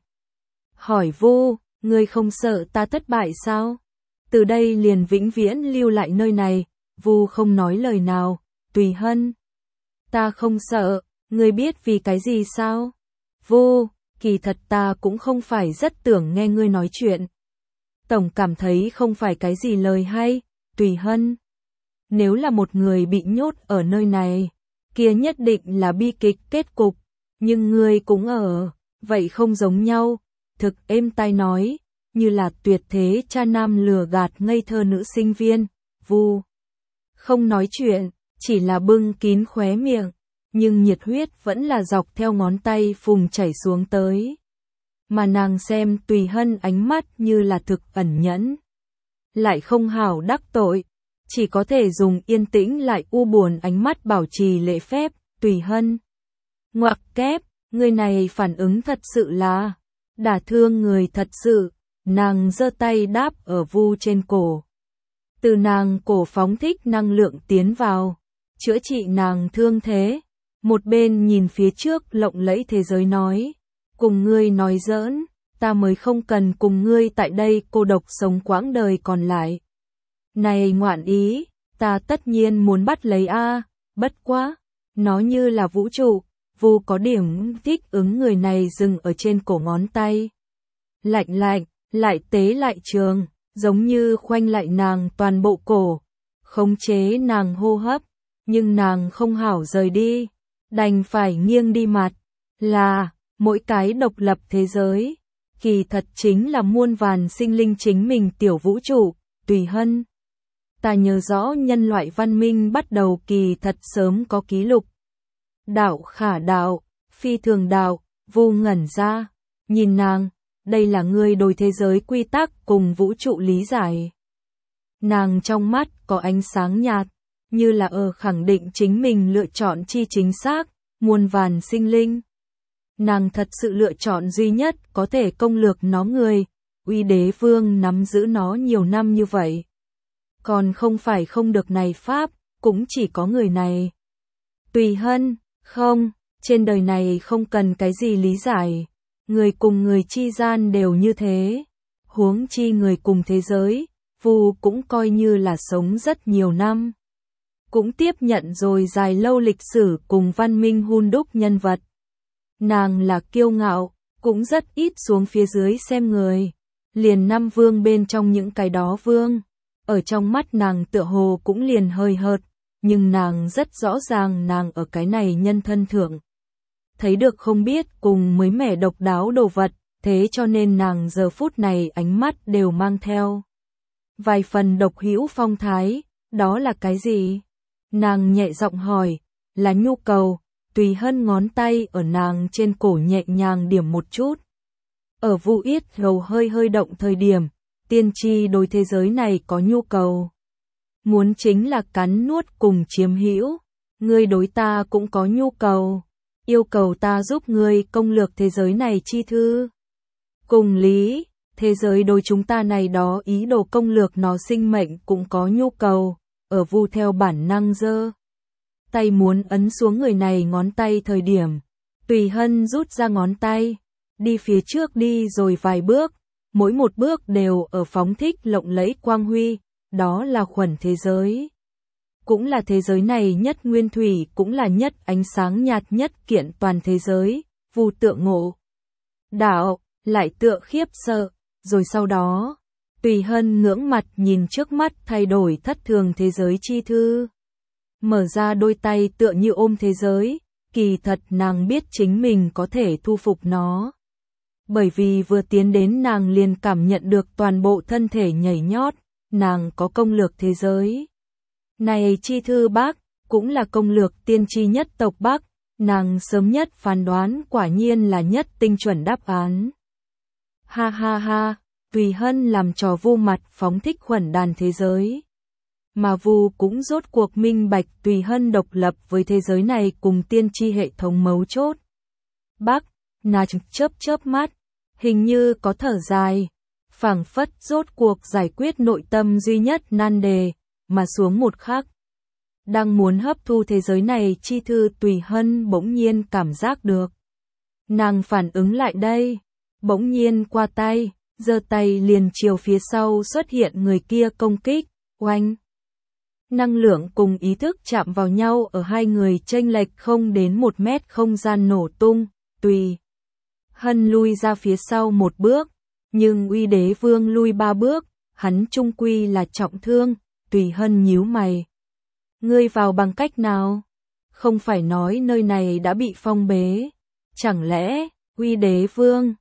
hỏi Vu, ngươi không sợ ta thất bại sao? Từ đây liền vĩnh viễn lưu lại nơi này. Vu không nói lời nào. Tùy Hân, ta không sợ. Ngươi biết vì cái gì sao? Vu, kỳ thật ta cũng không phải rất tưởng nghe ngươi nói chuyện. Tổng cảm thấy không phải cái gì lời hay. Tùy Hân, nếu là một người bị nhốt ở nơi này, kia nhất định là bi kịch kết cục, nhưng ngươi cũng ở, vậy không giống nhau. Thực êm tai nói, như là tuyệt thế cha nam lừa gạt ngây thơ nữ sinh viên. Vu không nói chuyện, chỉ là bưng kín khóe miệng, nhưng nhiệt huyết vẫn là dọc theo ngón tay phùng chảy xuống tới. Mà nàng xem Tùy Hân ánh mắt như là thực ẩn nhẫn, lại không hảo đắc tội, chỉ có thể dùng yên tĩnh lại u buồn ánh mắt bảo trì lễ phép. Tùy Hân ngoặc kép, người này phản ứng thật sự là đả thương người thật sự. Nàng giơ tay đáp ở Vu trên cổ, từ nàng cổ phóng thích năng lượng tiến vào, chữa trị nàng thương thế. Một bên nhìn phía trước lộng lẫy thế giới nói, cùng ngươi nói giỡn, ta mới không cần cùng ngươi tại đây cô độc sống quãng đời còn lại. Này ngoạn ý, ta tất nhiên muốn bắt lấy a, bất quá, nó như là vũ trụ. Vu có điểm thích ứng người này dừng ở trên cổ ngón tay. Lạnh lạnh, lại tế lại trường, giống như khoanh lại nàng toàn bộ cổ, khống chế nàng hô hấp, nhưng nàng không hảo rời đi, đành phải nghiêng đi mặt. Là, mỗi cái độc lập thế giới, kỳ thật chính là muôn vàn sinh linh chính mình tiểu vũ trụ. Tùy Hân, ta nhớ rõ nhân loại văn minh bắt đầu kỳ thật sớm có ký lục. Đạo khả đạo, phi thường đạo. Vu ngẩn ra, nhìn nàng, đây là ngươi đối thế giới quy tắc cùng vũ trụ lý giải. Nàng trong mắt có ánh sáng nhạt, như là khẳng định chính mình lựa chọn chi chính xác. Muôn vàn sinh linh, nàng thật sự lựa chọn duy nhất có thể công lược nó người, Uy Đế Vương nắm giữ nó nhiều năm như vậy. Còn không phải không được này pháp, cũng chỉ có người này. Tùy Hân, không, trên đời này không cần cái gì lý giải, người cùng người chi gian đều như thế, huống chi người cùng thế giới, Vu cũng coi như là sống rất nhiều năm. Cũng tiếp nhận rồi dài lâu lịch sử cùng văn minh hun đúc nhân vật. Nàng là kiêu ngạo, cũng rất ít xuống phía dưới xem người. Liền 5 vương bên trong những cái đó vương, ở trong mắt nàng tựa hồ cũng liền hơi hợt, nhưng nàng rất rõ ràng nàng ở cái này nhân thân thượng. Thấy được không biết cùng mới mẻ độc đáo đồ vật, thế cho nên nàng giờ phút này ánh mắt đều mang theo vài phần độc hữu phong thái, đó là cái gì? Nàng nhẹ giọng hỏi, là nhu cầu. Tùy Hân ngón tay ở nàng trên cổ nhẹ nhàng điểm một chút. Ở Vu Yết Gầu hơi hơi động thời điểm, tiên tri đối thế giới này có nhu cầu. Muốn chính là cắn nuốt cùng chiếm hữu, ngươi đối ta cũng có nhu cầu, yêu cầu ta giúp ngươi công lược thế giới này chi thư. Cùng lý, thế giới đối chúng ta này đó ý đồ công lược nó sinh mệnh cũng có nhu cầu, ở Vu theo bản năng giơ tay muốn ấn xuống người này ngón tay thời điểm, Tùy Hân rút ra ngón tay, đi phía trước đi rồi vài bước, mỗi một bước đều ở phóng thích lộng lẫy quang huy, đó là khuẩn thế giới. Cũng là thế giới này nhất nguyên thủy, cũng là nhất ánh sáng nhạt nhất kiện toàn thế giới, Vu tựa ngộ đạo, lại tựa khiếp sợ, rồi sau đó, Tùy Hân ngưỡng mặt nhìn trước mắt thay đổi thất thường thế giới chi thư. Mở ra đôi tay tựa như ôm thế giới, kỳ thật nàng biết chính mình có thể thu phục nó. Bởi vì vừa tiến đến nàng liền cảm nhận được toàn bộ thân thể nhảy nhót, nàng có công lược thế giới. Này chi thư Bắc, cũng là công lược tiên tri nhất tộc Bắc, nàng sớm nhất phán đoán quả nhiên là nhất tinh chuẩn đáp án. Ha ha ha, Tùy Hân làm trò Vu mặt phóng thích khuẩn đàn thế giới. Mà Vu cũng rốt cuộc minh bạch Tùy Hân độc lập với thế giới này cùng tiên tri hệ thống mấu chốt. Bắc, nàng chớp mắt, hình như có thở dài, phảng phất rốt cuộc giải quyết nội tâm duy nhất nan đề, mà xuống một khắc. Đang muốn hấp thu thế giới này chi thư Tùy Hân bỗng nhiên cảm giác được. Nàng phản ứng lại đây, bỗng nhiên qua tay, giơ tay liền chiều phía sau xuất hiện người kia công kích, oanh. Năng lượng cùng ý thức chạm vào nhau ở hai người chênh lệch không đến 1 mét không gian nổ tung, Tùy Hân lui ra phía sau 1 bước, nhưng Uy Đế Vương lui 3 bước, hắn chung quy là trọng thương, Tùy Hân nhíu mày. Ngươi vào bằng cách nào? Không phải nói nơi này đã bị phong bế. Chẳng lẽ, Uy Đế Vương,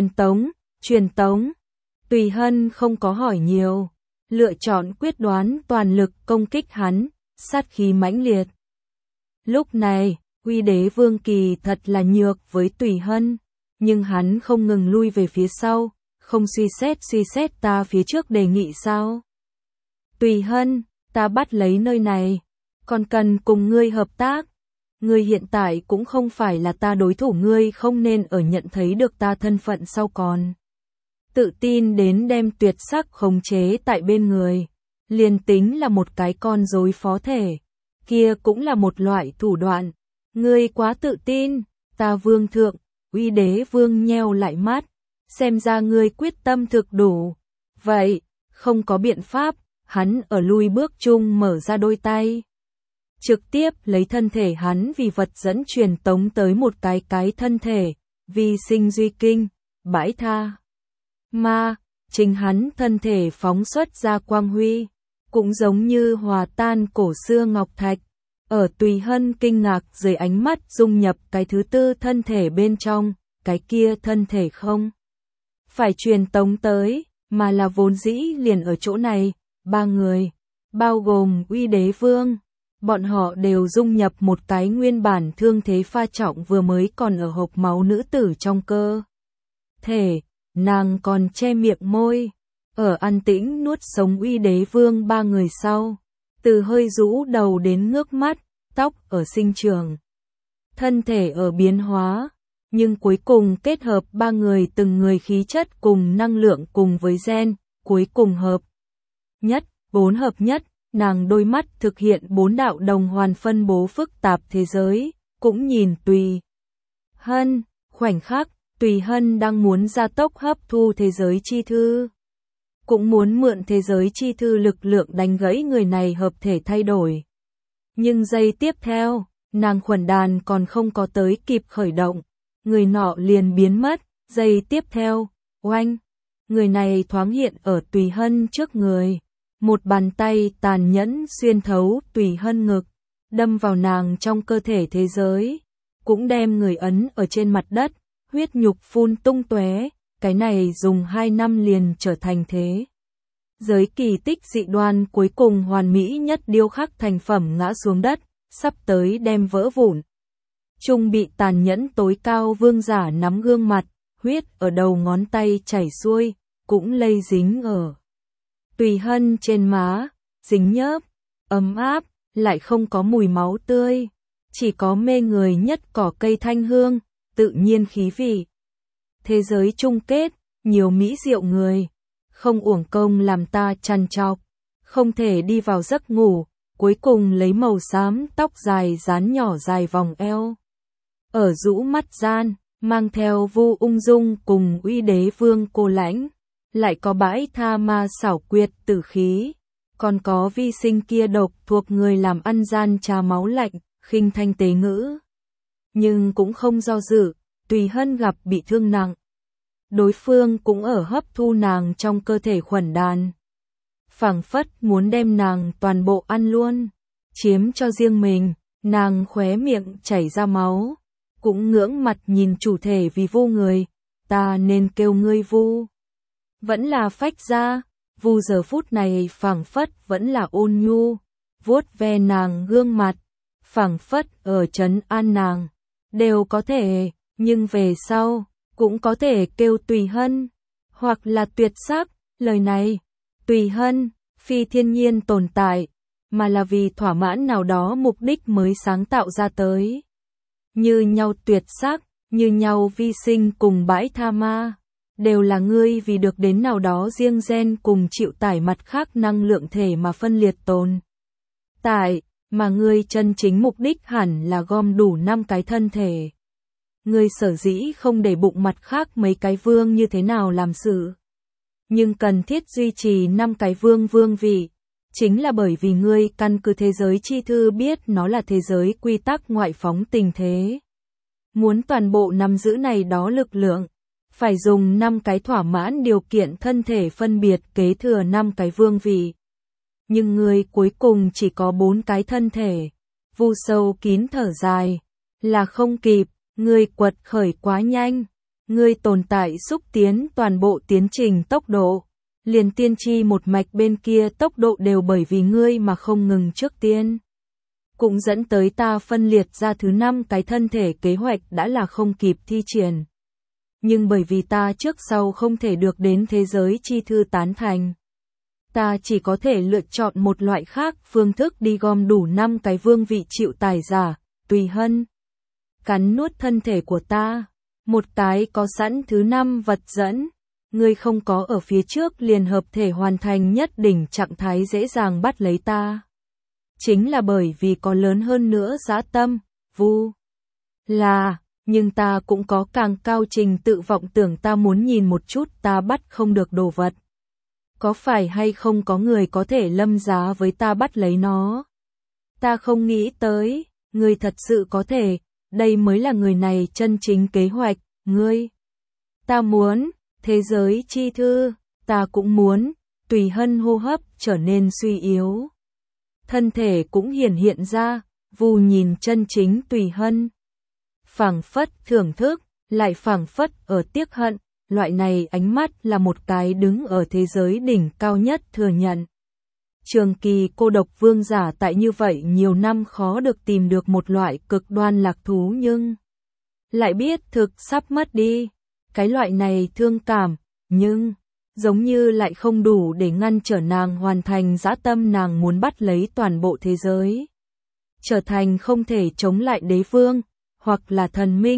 truyền tống. Tùy Hân không có hỏi nhiều, lựa chọn quyết đoán toàn lực công kích hắn, sát khí mãnh liệt. Lúc này, Uy Đế Vương kỳ thật là nhược với Tùy Hân, nhưng hắn không ngừng lui về phía sau, không suy xét ta phía trước đề nghị sao? Tùy Hân, ta bắt lấy nơi này, còn cần cùng ngươi hợp tác. Ngươi hiện tại cũng không phải là ta đối thủ, ngươi không nên ở nhận thấy được ta thân phận sau còn tự tin đến đem tuyệt sắc khống chế tại bên người. Liền tính là một cái con rối phó thể, kia cũng là một loại thủ đoạn. Ngươi quá tự tin, ta vương thượng. Uy Đế Vương nheo lại mắt, xem ra ngươi quyết tâm thực đủ. Vậy, không có biện pháp, hắn ở lui bước chung mở ra đôi tay. Trực tiếp lấy thân thể hắn vì vật dẫn truyền tống tới một cái thân thể, vi sinh duy kinh, bãi tha. Ma, chính hắn thân thể phóng xuất ra quang huy, cũng giống như hòa tan cổ xưa ngọc thạch. Ở Tùy Hân kinh ngạc dưới ánh mắt dung nhập cái thứ tư thân thể bên trong, cái kia thân thể không phải truyền tống tới, mà là vốn dĩ liền ở chỗ này. 3 người, bao gồm Uy Đế Vương, bọn họ đều dung nhập một cái nguyên bản thương thế pha trọng vừa mới còn ở hộc máu nữ tử trong cơ thể. Nàng còn che miệng môi, ở an tĩnh nuốt sống Uy Đế Vương 3 người sau, từ hơi rũ đầu đến ngước mắt, tóc ở sinh trưởng, thân thể ở biến hóa, Nhưng cuối cùng kết hợp ba người từng người khí chất cùng năng lượng cùng với gen, cuối cùng hợp nhất, 4 hợp nhất, nàng đôi mắt thực hiện 4 đạo đồng hoàn phân bố phức tạp thế giới, cũng nhìn Tùy Hân, khoảnh khắc, Tùy Hân đang muốn gia tốc hấp thu thế giới chi thư. Cũng muốn mượn thế giới chi thư lực lượng đánh gãy người này hợp thể thay đổi. Nhưng giây tiếp theo, nàng khuẩn đàn còn không có tới kịp khởi động, người nọ liền biến mất, giây tiếp theo, oanh, người này thoáng hiện ở Tùy Hân trước người. Một bàn tay tàn nhẫn xuyên thấu Tùy Hân ngực, đâm vào nàng trong cơ thể thế giới, cũng đem người ấn ở trên mặt đất, huyết nhục phun tung tóe, cái này dùng 2 năm liền trở thành thế giới kỳ tích dị đoan cuối cùng hoàn mỹ nhất điêu khắc thành phẩm ngã xuống đất, sắp tới đem vỡ vụn. Trung bị tàn nhẫn tối cao vương giả nắm gương mặt, huyết ở đầu ngón tay chảy xuôi, cũng lây dính ở Tùy Hân trên má, dính nhớp, ấm áp, lại không có mùi máu tươi, chỉ có mê người nhất cỏ cây thanh hương, tự nhiên khí vị. Thế giới chung kết, nhiều mỹ diệu người, không uổng công làm ta trằn trọc, không thể đi vào giấc ngủ, cuối cùng lấy màu xám tóc dài dán nhỏ dài vòng eo. Ở rũ mắt gian, mang theo Vu ung dung cùng uy đế vương cô lãnh. Lại có bãi tha ma xảo quyệt tử khí, còn có vi sinh kia độc thuộc người làm ăn gian trà máu lạnh, khinh thanh tế ngữ. Nhưng cũng không do dự, Tùy Hân gặp bị thương nặng. Đối phương cũng ở hấp thu nàng trong cơ thể khuẩn đàn. Phảng phất muốn đem nàng toàn bộ ăn luôn, chiếm cho riêng mình, nàng khóe miệng chảy ra máu. Cũng ngưỡng mặt nhìn chủ thể vì Vu người, ta nên kêu ngươi Vu. Vẫn là phách ra, Vu giờ phút này phảng phất vẫn là ôn nhu, vuốt ve nàng gương mặt, phảng phất ở trấn an nàng, đều có thể, nhưng về sau, cũng có thể kêu Tùy Hân, hoặc là tuyệt sắc, lời này, Tùy Hân, phi thiên nhiên tồn tại, mà là vì thỏa mãn nào đó mục đích mới sáng tạo ra tới. Như nhau tuyệt sắc, như nhau vi sinh cùng bãi tha ma. Đều là ngươi vì được đến nào đó riêng gen cùng chịu tải mặt khác năng lượng thể mà phân liệt tồn tại, mà ngươi chân chính mục đích hẳn là gom đủ 5 cái thân thể. Ngươi sở dĩ không để bụng mặt khác mấy cái vương như thế nào làm sự, nhưng cần thiết duy trì 5 cái vương vị, chính là bởi vì ngươi căn cứ thế giới chi thư biết nó là thế giới quy tắc ngoại phóng tình thế. Muốn toàn bộ nắm giữ này đó lực lượng, phải dùng 5 cái thỏa mãn điều kiện thân thể phân biệt kế thừa 5 cái vương vị. Nhưng ngươi cuối cùng chỉ có 4 cái thân thể. Vu sâu kín thở dài, là không kịp, ngươi quật khởi quá nhanh, ngươi tồn tại xúc tiến toàn bộ tiến trình tốc độ, liền tiên tri một mạch bên kia tốc độ đều bởi vì ngươi mà không ngừng trước tiên. Cũng dẫn tới ta phân liệt ra thứ 5 cái thân thể kế hoạch đã là không kịp thi triển. Nhưng bởi vì ta trước sau không thể được đến thế giới chi thư tán thành, ta chỉ có thể lựa chọn một loại khác phương thức đi gom đủ 5 cái vương vị chịu tải giả, Tùy Hân. Cắn nuốt thân thể của ta, một cái có sẵn thứ 5 vật dẫn, ngươi không có ở phía trước liền hợp thể hoàn thành nhất đỉnh trạng thái dễ dàng bắt lấy ta. Chính là bởi vì có lớn hơn nữa dã tâm, Vu. Nhưng ta cũng có càng cao trình tự vọng tưởng ta muốn nhìn một chút ta bắt không được đồ vật. Có phải hay không có người có thể lâm giá với ta bắt lấy nó? Ta không nghĩ tới, ngươi thật sự có thể, đây mới là người này chân chính kế hoạch, ngươi. Ta muốn, thế giới chi thư, ta cũng muốn, Tùy Hân hô hấp trở nên suy yếu. Thân thể cũng hiển hiện ra, Vu nhìn chân chính Tùy Hân. Phảng phất thưởng thức, lại phảng phất ở tiếc hận, loại này ánh mắt là một cái đứng ở thế giới đỉnh cao nhất thừa nhận. Trường kỳ cô độc vương giả tại như vậy nhiều năm khó được tìm được một loại cực đoan lạc thú nhưng lại biết thực sắp mất đi. Cái loại này thương cảm, nhưng giống như lại không đủ để ngăn trở nàng hoàn thành dã tâm nàng muốn bắt lấy toàn bộ thế giới. Trở thành không thể chống lại đế vương, hoặc là thần minh,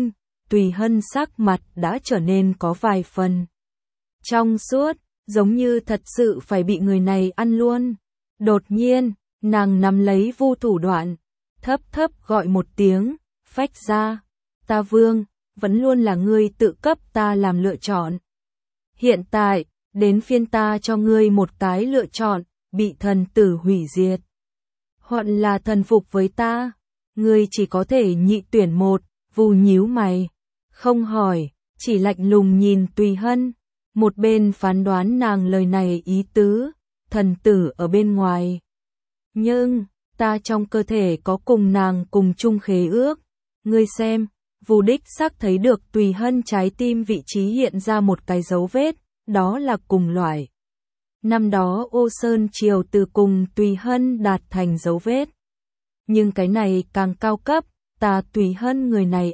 Tùy Hân sắc mặt đã trở nên có vài phần trong suốt, giống như thật sự phải bị người này ăn luôn. Đột nhiên, nàng nắm lấy Vu thủ đoạn, thấp thấp gọi một tiếng, phách ra. Ta Vương, vẫn luôn là ngươi tự cấp ta làm lựa chọn. Hiện tại, đến phiên ta cho ngươi một cái lựa chọn, bị thần tử hủy diệt. Hoặc là thần phục với ta, ngươi chỉ có thể nhị tuyển một. Vu nhíu mày, không hỏi, chỉ lạnh lùng nhìn Tùy Hân. Một bên phán đoán nàng lời này ý tứ, thần tử ở bên ngoài. Nhưng, ta trong cơ thể có cùng nàng cùng chung khế ước. Ngươi xem, Vu đích xác thấy được Tùy Hân trái tim vị trí hiện ra một cái dấu vết, đó là cùng loại. Năm đó Ô Sơn Triều từ cùng Tùy Hân đạt thành dấu vết. Nhưng cái này càng cao cấp, ta Tùy Hân người này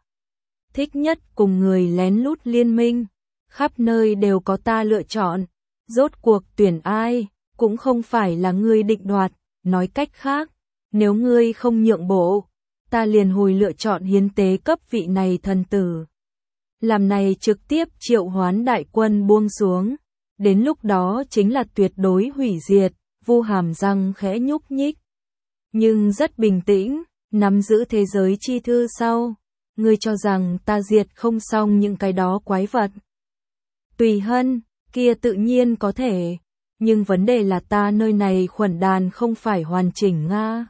thích nhất cùng người lén lút liên minh. Khắp nơi đều có ta lựa chọn, rốt cuộc tuyển ai, cũng không phải là ngươi định đoạt, nói cách khác, nếu ngươi không nhượng bộ, ta liền hồi lựa chọn hiến tế cấp vị này thần tử. Làm này trực tiếp triệu hoán đại quân buông xuống, đến lúc đó chính là tuyệt đối hủy diệt. Vu hàm răng khẽ nhúc nhích, nhưng rất bình tĩnh, nắm giữ thế giới chi thư sau, ngươi cho rằng ta diệt không xong những cái đó quái vật. Tùy Hân, kia tự nhiên có thể, nhưng vấn đề là ta nơi này khuẩn đàn không phải hoàn chỉnh Nga.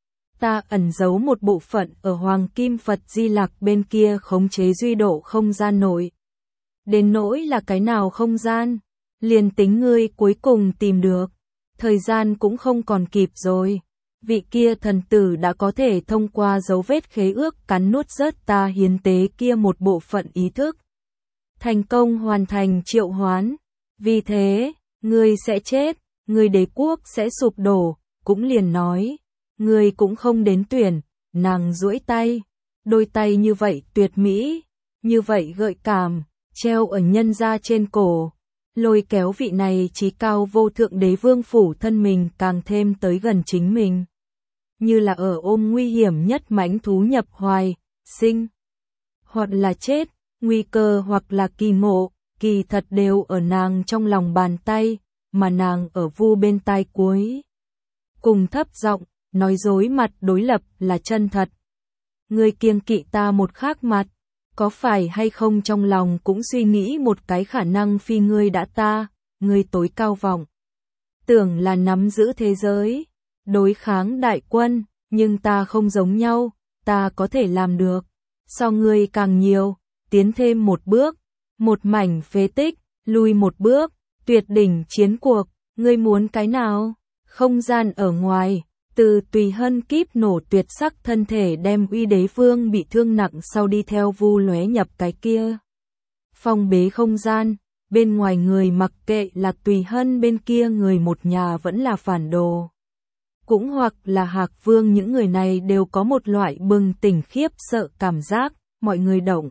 Ta ẩn giấu một bộ phận ở Hoàng Kim Phật Di Lặc bên kia khống chế duy độ không gian nội. Đến nỗi là cái nào không gian, liền tính ngươi cuối cùng tìm được, thời gian cũng không còn kịp rồi. Vị kia thần tử đã có thể thông qua dấu vết khế ước cắn nuốt rớt ta hiến tế kia một bộ phận ý thức. Thành công hoàn thành triệu hoán. Vì thế, ngươi sẽ chết, ngươi đế quốc sẽ sụp đổ, cũng liền nói. Ngươi cũng không đến tuyển, nàng duỗi tay. Đôi tay như vậy tuyệt mỹ, như vậy gợi cảm, treo ở nhân gia trên cổ. Lôi kéo vị này chí cao vô thượng đế vương phủ thân mình càng thêm tới gần chính mình. Như là ở ôm nguy hiểm nhất mãnh thú nhập hoài, sinh. Hoặc là chết. Nguy cơ hoặc là kỳ ngộ, kỳ thật đều ở nàng trong lòng bàn tay, mà nàng ở Vu bên tai cuối. Cùng thấp giọng, nói dối mặt đối lập là chân thật. Ngươi kiêng kỵ ta một khác mặt, có phải hay không trong lòng cũng suy nghĩ một cái khả năng phi ngươi đã ta, ngươi tối cao vọng. Tưởng là nắm giữ thế giới, đối kháng đại quân, nhưng ta không giống nhau, ta có thể làm được. So ngươi càng nhiều. Tiến thêm một bước, một mảnh phế tích, lùi một bước, tuyệt đỉnh chiến cuộc, ngươi muốn cái nào? Không gian ở ngoài, từ Tùy Hân kíp nổ tuyệt sắc thân thể đem Uy Đế Vương bị thương nặng sau đi theo Vu lóe nhập cái kia. Phong bế không gian, bên ngoài người mặc kệ là Tùy Hân bên kia người một nhà vẫn là phản đồ. Cũng hoặc là Hạc Vương, những người này đều có một loại bừng tỉnh khiếp sợ cảm giác, mọi người động.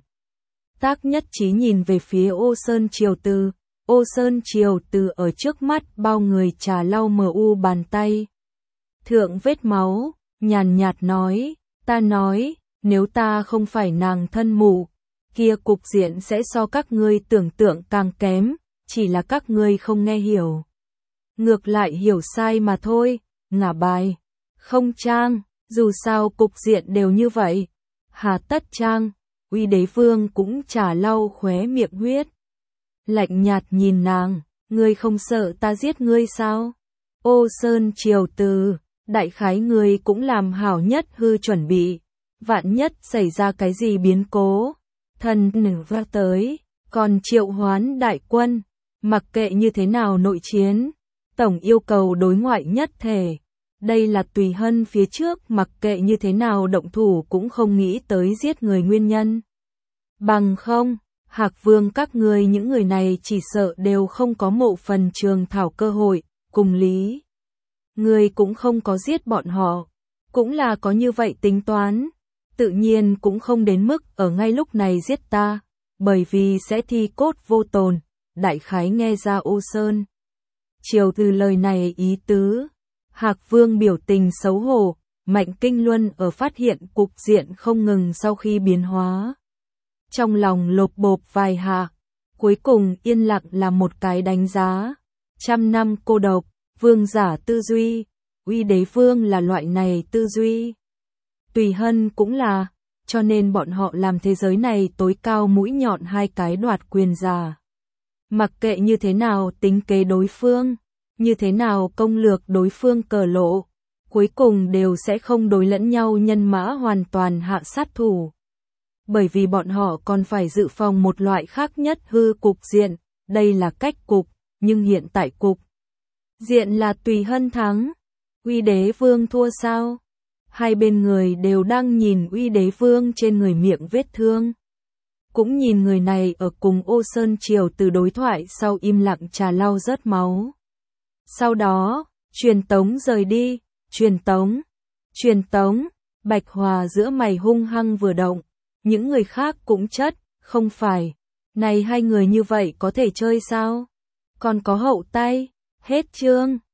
Tác nhất trí nhìn về phía Ô Sơn Triều Từ. Ô Sơn Triều Từ ở trước mắt bao người trà lau mờ u bàn tay. Thượng vết máu, nhàn nhạt nói, ta nói, nếu ta không phải nàng thân mụ, kia cục diện sẽ so các ngươi tưởng tượng càng kém, chỉ là các ngươi không nghe hiểu. Ngược lại hiểu sai mà thôi, ngả bài, không trang, dù sao cục diện đều như vậy. Hà tất trang. Uy Đế Vương cũng trà lau khóe miệng huyết. Lạnh nhạt nhìn nàng, ngươi không sợ ta giết ngươi sao? Ô Sơn Triều Từ, đại khái ngươi cũng làm hảo nhất hư chuẩn bị. Vạn nhất xảy ra cái gì biến cố. Thần nữ ra tới, còn triệu hoán đại quân. Mặc kệ như thế nào nội chiến, tổng yêu cầu đối ngoại nhất thể. Đây là Tùy Hân phía trước mặc kệ như thế nào động thủ cũng không nghĩ tới giết người nguyên nhân. Bằng không, Hạc Vương các ngươi những người này chỉ sợ đều không có mộ phần trường thảo cơ hội, cùng lý. Ngươi cũng không có giết bọn họ, cũng là có như vậy tính toán, tự nhiên cũng không đến mức ở ngay lúc này giết ta, bởi vì sẽ thi cốt vô tồn, đại khái nghe ra Ô Sơn. Triều Từ lời này ý tứ. Hạc Vương biểu tình xấu hổ, Mạnh Kinh Luân ở phát hiện cục diện không ngừng sau khi biến hóa. trong lòng lộp bộp vài hạ, cuối cùng yên lặng là một cái đánh giá. Trăm năm cô độc, vương giả tư duy, Uy Đế Vương là loại này tư duy. Tùy Hân cũng là, cho nên bọn họ làm thế giới này tối cao mũi nhọn hai cái đoạt quyền giả. Mặc kệ như thế nào tính kế đối phương, như thế nào công lược đối phương cờ lộ, cuối cùng đều sẽ không đối lẫn nhau nhân mã hoàn toàn hạ sát thủ. Bởi vì bọn họ còn phải dự phòng một loại khác nhất hư cục diện, đây là cách cục, nhưng hiện tại cục diện là Tùy Hân thắng. Uy Đế Vương thua sao? Hai bên người đều đang nhìn Uy Đế Vương trên người miệng vết thương. Cũng nhìn người này ở cùng Ô Sơn Triều từ đối thoại sau im lặng trà lau rớt máu. Sau đó, truyền tống rời đi, truyền tống, Bạch Hòa giữa mày hung hăng vừa động, những người khác cũng chất, không phải, này hai người như vậy có thể chơi sao? Còn có hậu tay, hết chương.